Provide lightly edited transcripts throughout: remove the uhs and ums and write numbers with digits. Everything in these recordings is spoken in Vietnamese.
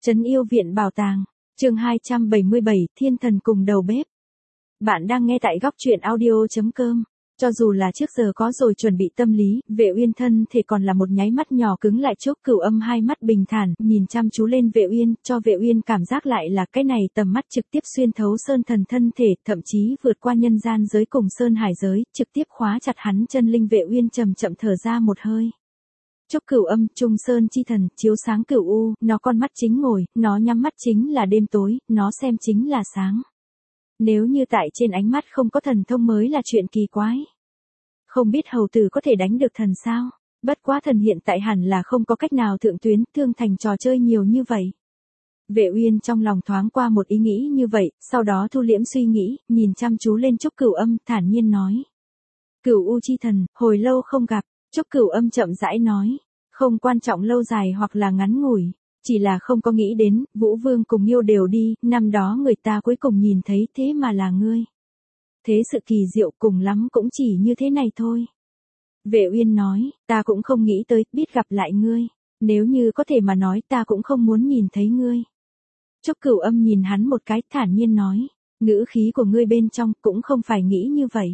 Trấn Yêu Viện Bảo Tàng, chương 277, Thiên Thần cùng đầu bếp. Bạn đang nghe tại góc truyện audio.com. Cho dù là trước giờ có rồi chuẩn bị tâm lý, Vệ Uyên thân thể còn là một nháy mắt nhỏ cứng lại. Chốc Cửu Âm hai mắt bình thản, nhìn chăm chú lên Vệ Uyên, cho Vệ Uyên cảm giác lại là cái này tầm mắt trực tiếp xuyên thấu sơn thần thân thể, thậm chí vượt qua nhân gian giới cùng sơn hải giới, trực tiếp khóa chặt hắn chân linh. Vệ Uyên chậm chậm thở ra một hơi. Chốc Cửu Âm, Trung Sơn chi thần, chiếu sáng cửu u, nó con mắt chính ngồi, nó nhắm mắt chính là đêm tối, nó xem chính là sáng. Nếu như tại trên ánh mắt không có thần thông mới là chuyện kỳ quái. Không biết hầu tử có thể đánh được thần sao? Bất quá thần hiện tại hẳn là không có cách nào thượng tuyến thương thành trò chơi nhiều như vậy. Vệ Uyên trong lòng thoáng qua một ý nghĩ như vậy, sau đó thu liễm suy nghĩ, nhìn chăm chú lên Chốc Cửu Âm, thản nhiên nói. Cửu u chi thần, hồi lâu không gặp. Chốc Cửu Âm chậm rãi nói, không quan trọng lâu dài hoặc là ngắn ngủi, chỉ là không có nghĩ đến, Vũ Vương cùng Yêu đều đi, năm đó người ta cuối cùng nhìn thấy thế mà là ngươi. Thế sự kỳ diệu cùng lắm cũng chỉ như thế này thôi. Vệ Uyên nói, ta cũng không nghĩ tới, biết gặp lại ngươi, nếu như có thể mà nói ta cũng không muốn nhìn thấy ngươi. Chốc Cửu Âm nhìn hắn một cái, thản nhiên nói, ngữ khí của ngươi bên trong cũng không phải nghĩ như vậy.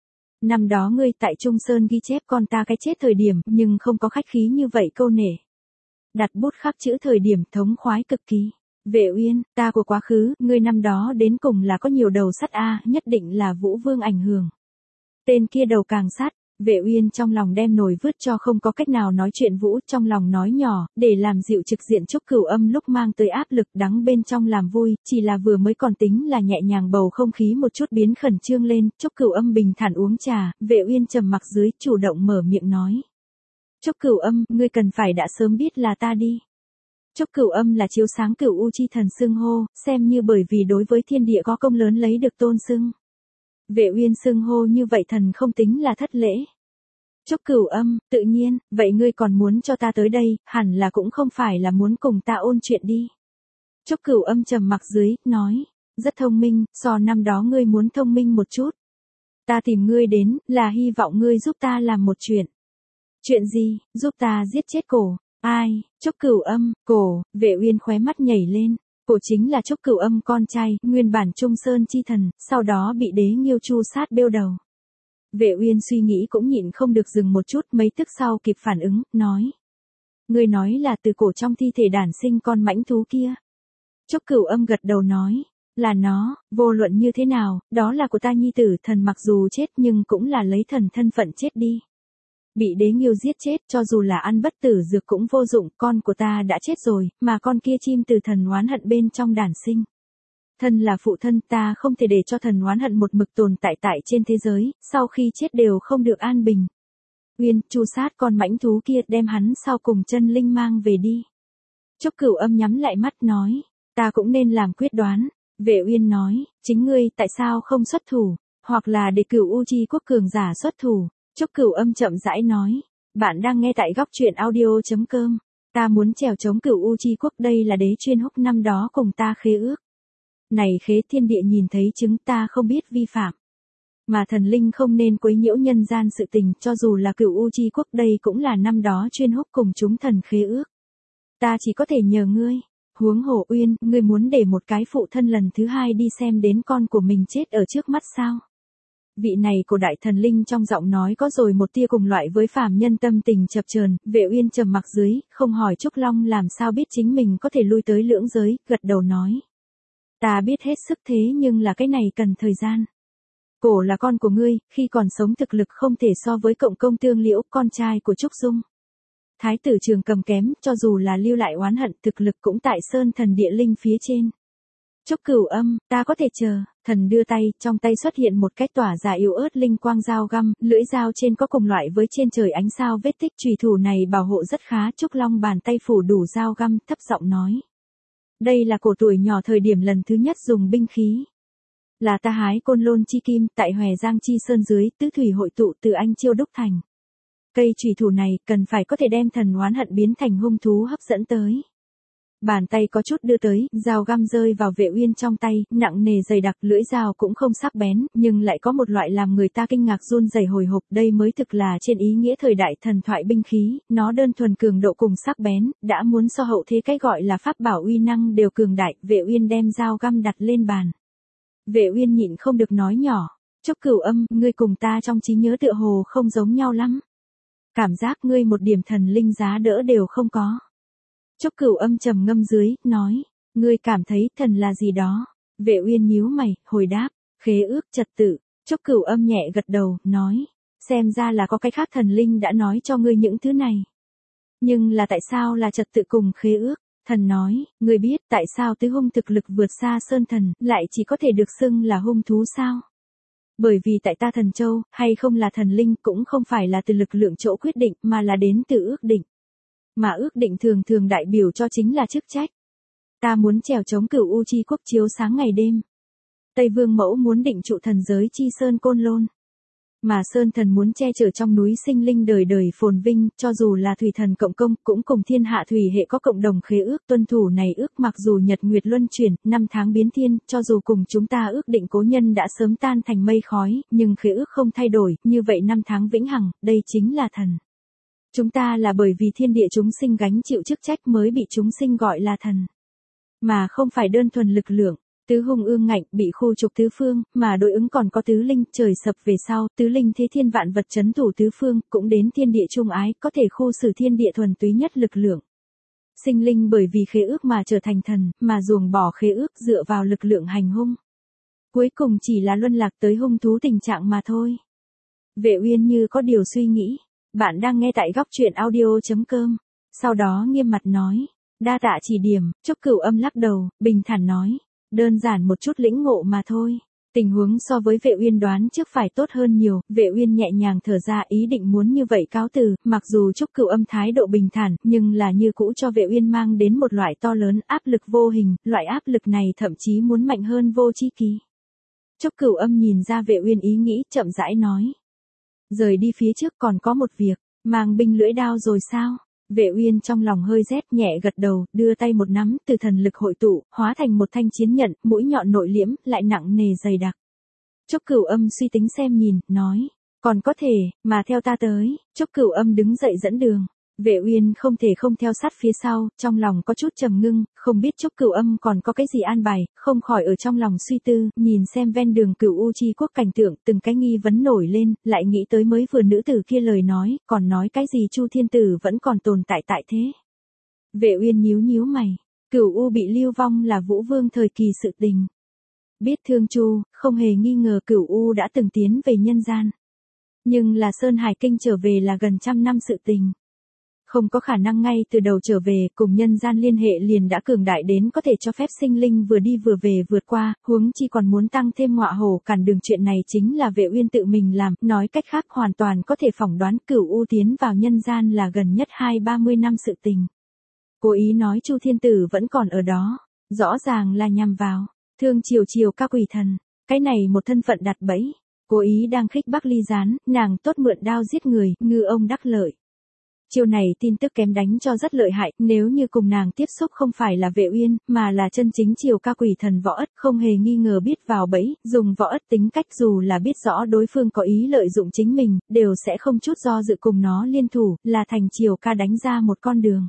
Năm đó ngươi tại Trung Sơn ghi chép con ta cái chết thời điểm, nhưng không có khách khí như vậy câu nể. Đặt bút khắc chữ thời điểm thống khoái cực kỳ. Vệ Uyên, ta của quá khứ, ngươi năm đó đến cùng là có nhiều đầu sắt a, nhất định là Vũ Vương ảnh hưởng. Tên kia đầu càng sắt. Vệ Uyên trong lòng đem nổi vứt cho không có cách nào nói chuyện Vũ, trong lòng nói nhỏ, để làm dịu trực diện Chốc Cửu Âm lúc mang tới áp lực đắng bên trong làm vui, chỉ là vừa mới còn tính là nhẹ nhàng bầu không khí một chút biến khẩn trương lên. Chốc Cửu Âm bình thản uống trà, Vệ Uyên trầm mặc dưới, chủ động mở miệng nói. Chốc Cửu Âm, ngươi cần phải đã sớm biết là ta đi. Chốc Cửu Âm là chiếu sáng cửu u chi thần xưng hô, xem như bởi vì đối với thiên địa có công lớn lấy được tôn xưng. Vệ Uyên xưng hô như vậy thần không tính là thất lễ. Chốc Cửu Âm, tự nhiên, vậy ngươi còn muốn cho ta tới đây, hẳn là cũng không phải là muốn cùng ta ôn chuyện đi. Chốc Cửu Âm trầm mặc dưới, nói, rất thông minh, so năm đó ngươi muốn thông minh một chút. Ta tìm ngươi đến, là hy vọng ngươi giúp ta làm một chuyện. Chuyện gì, giúp ta giết chết cổ, ai? Chốc Cửu Âm, cổ. Vệ Uyên khóe mắt nhảy lên. Cổ chính là Chốc Cửu Âm con trai, nguyên bản Trung Sơn chi thần, sau đó bị Đế Nghiêu Chu sát bêu đầu. Vệ Uyên suy nghĩ cũng nhịn không được dừng một chút, mấy tức sau kịp phản ứng, nói. Ngươi nói là từ cổ trong thi thể đản sinh con mãnh thú kia. Chốc Cửu Âm gật đầu nói, là nó, vô luận như thế nào, đó là của ta nhi tử, thần mặc dù chết nhưng cũng là lấy thần thân phận chết đi. Bị Đế Nghiêu giết chết, cho dù là ăn bất tử dược cũng vô dụng, con của ta đã chết rồi, mà con kia chim từ thần oán hận bên trong đản sinh. Thân là phụ thân, ta không thể để cho thần oán hận một mực tồn tại trên thế giới, sau khi chết đều không được an bình. Uyên, chu sát con mãnh thú kia, đem hắn sau cùng chân linh mang về đi. Chốc Cửu Âm nhắm lại mắt nói, ta cũng nên làm quyết đoán. Vệ Uyên nói, chính ngươi tại sao không xuất thủ, hoặc là để Cửu U Chi quốc cường giả xuất thủ. Chốc Cửu Âm chậm rãi nói, bạn đang nghe tại góc truyện audio.com. Ta muốn trèo chống Cửu U Chi quốc, đây là Đế Chuyên Húc năm đó cùng ta khế ước. Này khế thiên địa nhìn thấy chứng, ta không biết vi phạm. Mà thần linh không nên quấy nhiễu nhân gian sự tình, cho dù là Cửu U Chi quốc, đây cũng là năm đó Chuyên Húc cùng chúng thần khế ước. Ta chỉ có thể nhờ ngươi. Huống hồ Uyên, ngươi muốn để một cái phụ thân lần thứ hai đi xem đến con của mình chết ở trước mắt sao? Vị này của đại thần linh trong giọng nói có rồi một tia cùng loại với phàm nhân tâm tình chập chờn. Vệ Uyên trầm mặc dưới, không hỏi Trúc Long làm sao biết chính mình có thể lui tới lưỡng giới, gật đầu nói. Ta biết hết sức, thế nhưng là cái này cần thời gian. Cổ là con của ngươi, khi còn sống thực lực không thể so với Cộng Công Tương Liễu, con trai của Trúc Dung. Thái tử Trường Cầm kém, cho dù là lưu lại oán hận, thực lực cũng tại sơn thần địa linh phía trên. Chốc Cửu Âm, ta có thể chờ. Thần đưa tay, trong tay xuất hiện một cái tỏa ra yếu ớt linh quang dao găm, lưỡi dao trên có cùng loại với trên trời ánh sao vết tích, chùy thủ này bảo hộ rất khá. Trúc Long bàn tay phủ đủ dao găm, thấp giọng nói. Đây là cổ tuổi nhỏ thời điểm lần thứ nhất dùng binh khí. Là ta hái Côn Lôn chi kim, tại Hòe Giang chi sơn dưới, tứ thủy hội tụ từ Anh Chiêu đúc thành. Cây chùy thủ này, cần phải có thể đem thần oán hận biến thành hung thú hấp dẫn tới. Bàn tay có chút đưa tới, dao găm rơi vào Vệ Uyên trong tay, nặng nề dày đặc, lưỡi dao cũng không sắc bén, nhưng lại có một loại làm người ta kinh ngạc run rẩy hồi hộp, đây mới thực là trên ý nghĩa thời đại thần thoại binh khí, nó đơn thuần cường độ cùng sắc bén, đã muốn so hậu thế cái gọi là pháp bảo uy năng đều cường đại. Vệ Uyên đem dao găm đặt lên bàn. Vệ Uyên nhịn không được nói nhỏ, Chốc Cửu Âm, ngươi cùng ta trong trí nhớ tựa hồ không giống nhau lắm. Cảm giác ngươi một điểm thần linh giá đỡ đều không có. Chốc Cửu Âm trầm ngâm dưới, nói, ngươi cảm thấy thần là gì đó. Vệ Uyên nhíu mày, hồi đáp, khế ước trật tự. Chốc Cửu Âm nhẹ gật đầu, nói, xem ra là có cái khác thần linh đã nói cho ngươi những thứ này. Nhưng là tại sao là trật tự cùng khế ước? Thần nói, ngươi biết tại sao tứ hung thực lực vượt xa sơn thần, lại chỉ có thể được xưng là hung thú sao? Bởi vì tại ta thần châu, hay không là thần linh cũng không phải là từ lực lượng chỗ quyết định mà là đến từ ước định. Mà ước định thường thường đại biểu cho chính là chức trách. Ta muốn trèo chống Cửu U chi quốc chiếu sáng ngày đêm. Tây Vương Mẫu muốn định trụ thần giới chi sơn Côn Lôn. Mà Sơn Thần muốn che chở trong núi sinh linh đời đời phồn vinh, cho dù là Thủy Thần cộng công, cũng cùng thiên hạ thủy hệ có cộng đồng khế ước, tuân thủ này ước mặc dù nhật nguyệt luân chuyển, năm tháng biến thiên, cho dù cùng chúng ta ước định cố nhân đã sớm tan thành mây khói, nhưng khế ước không thay đổi, như vậy năm tháng vĩnh hằng, đây chính là thần. Chúng ta là bởi vì thiên địa chúng sinh gánh chịu chức trách mới bị chúng sinh gọi là thần. Mà không phải đơn thuần lực lượng. Tứ hung ương ngạnh bị khu trục tứ phương, mà đối ứng còn có tứ linh, trời sập về sau, tứ linh thế thiên vạn vật chấn thủ tứ phương, cũng đến thiên địa trung ái, có thể khu xử thiên địa thuần túy nhất lực lượng. Sinh linh bởi vì khế ước mà trở thành thần, mà ruồng bỏ khế ước dựa vào lực lượng hành hung. Cuối cùng chỉ là luân lạc tới hung thú tình trạng mà thôi. Vệ Uyên như có điều suy nghĩ, bạn đang nghe tại góc truyện audio.com, sau đó nghiêm mặt nói, đa tạ chỉ điểm. Chốc Cửu Âm lắc đầu, bình thản nói. Đơn giản một chút lĩnh ngộ mà thôi. Tình huống so với Vệ Uyên đoán trước phải tốt hơn nhiều, Vệ Uyên nhẹ nhàng thở ra ý định muốn như vậy cáo từ, mặc dù Chốc Cửu Âm thái độ bình thản, nhưng là như cũ cho Vệ Uyên mang đến một loại to lớn áp lực vô hình, loại áp lực này thậm chí muốn mạnh hơn Vô Chi Kỳ. Chốc Cửu Âm nhìn ra Vệ Uyên ý nghĩ, chậm rãi nói. Rời đi phía trước còn có một việc, mang binh lưỡi đao rồi sao? Vệ Uyên trong lòng hơi rét, nhẹ gật đầu, đưa tay một nắm, từ thần lực hội tụ, hóa thành một thanh chiến nhận, mũi nhọn nội liễm, lại nặng nề dày đặc. Chốc Cửu Âm suy tính xem nhìn, nói, còn có thể, mà theo ta tới. Chốc Cửu Âm đứng dậy dẫn đường. Vệ Uyên không thể không theo sát phía sau, trong lòng có chút trầm ngưng, không biết Chốc Cửu Âm còn có cái gì an bài, không khỏi ở trong lòng suy tư, nhìn xem ven đường Cửu U chi quốc cảnh tượng, từng cái nghi vấn nổi lên, lại nghĩ tới mới vừa nữ tử kia lời nói, còn nói cái gì Chu Thiên Tử vẫn còn tồn tại tại thế. Vệ Uyên nhíu nhíu mày, Cửu U bị lưu vong là Vũ Vương thời kỳ sự tình. Biết thương Chu, không hề nghi ngờ Cửu U đã từng tiến về nhân gian. Nhưng là Sơn Hải Kinh trở về là gần trăm năm sự tình. Không có khả năng ngay từ đầu trở về, cùng nhân gian liên hệ liền đã cường đại đến có thể cho phép sinh linh vừa đi vừa về vượt qua, huống chi còn muốn tăng thêm ngọa hổ cản đường, chuyện này chính là Vệ Uyên tự mình làm, nói cách khác hoàn toàn có thể phỏng đoán Cửu U tiến vào nhân gian là gần nhất 20-30 năm sự tình. Cố ý nói Chu Thiên Tử vẫn còn ở đó, rõ ràng là nhằm vào Thương Triều các quỷ thần, cái này một thân phận đặt bẫy, cố ý đang khích Bắc Ly Gián, nàng tốt mượn đao giết người, ngư ông đắc lợi. Chiều này tin tức kém đánh cho rất lợi hại, nếu như cùng nàng tiếp xúc không phải là Vệ Uyên, mà là chân chính Triều ca quỷ thần Võ Ất, không hề nghi ngờ biết vào bẫy, dùng Võ Ất tính cách dù là biết rõ đối phương có ý lợi dụng chính mình, đều sẽ không chút do dự cùng nó liên thủ, là thành Triều ca đánh ra một con đường.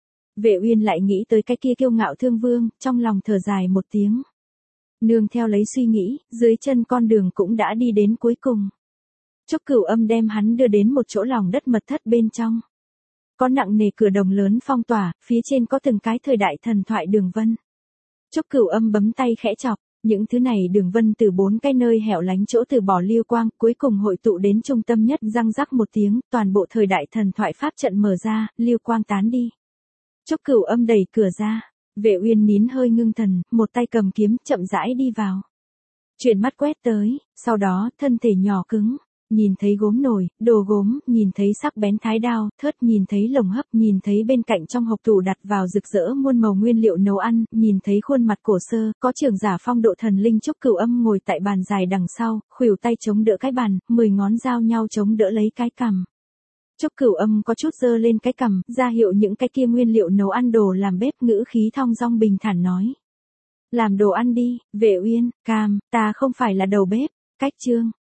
Vệ Uyên lại nghĩ tới cái kia kiêu ngạo Thương Vương, trong lòng thở dài một tiếng. Nương theo lấy suy nghĩ, dưới chân con đường cũng đã đi đến cuối cùng. Chốc Cửu Âm đem hắn đưa đến một chỗ lòng đất mật thất bên trong. Có nặng nề cửa đồng lớn phong tỏa, phía trên có từng cái thời đại thần thoại đường vân. Chốc Cửu Âm bấm tay khẽ chọc, những thứ này đường vân từ 4 cái nơi hẻo lánh chỗ từ bỏ lưu quang, cuối cùng hội tụ đến trung tâm nhất, răng rắc một tiếng, toàn bộ thời đại thần thoại pháp trận mở ra, lưu quang tán đi. Chốc Cửu Âm đẩy cửa ra, Vệ Uyên nín hơi ngưng thần, một tay cầm kiếm, chậm rãi đi vào. Chuyển mắt quét tới, sau đó, thân thể nhỏ cứng. Nhìn thấy gốm nồi, đồ gốm, nhìn thấy sắc bén thái đao, thớt, nhìn thấy lồng hấp, nhìn thấy bên cạnh trong hộp tủ đặt vào rực rỡ muôn màu nguyên liệu nấu ăn, nhìn thấy khuôn mặt cổ sơ, có trưởng giả phong độ thần linh Chốc Cửu Âm ngồi tại bàn dài đằng sau, khuỷu tay chống đỡ cái bàn, 10 ngón giao nhau chống đỡ lấy cái cằm. Trúc Cửu Âm có chút giơ lên cái cằm, ra hiệu những cái kia nguyên liệu nấu ăn đồ làm bếp, ngữ khí thong dong bình thản nói. Làm đồ ăn đi, Vệ Uyên, cam, ta không phải là đầu bếp, cách chương.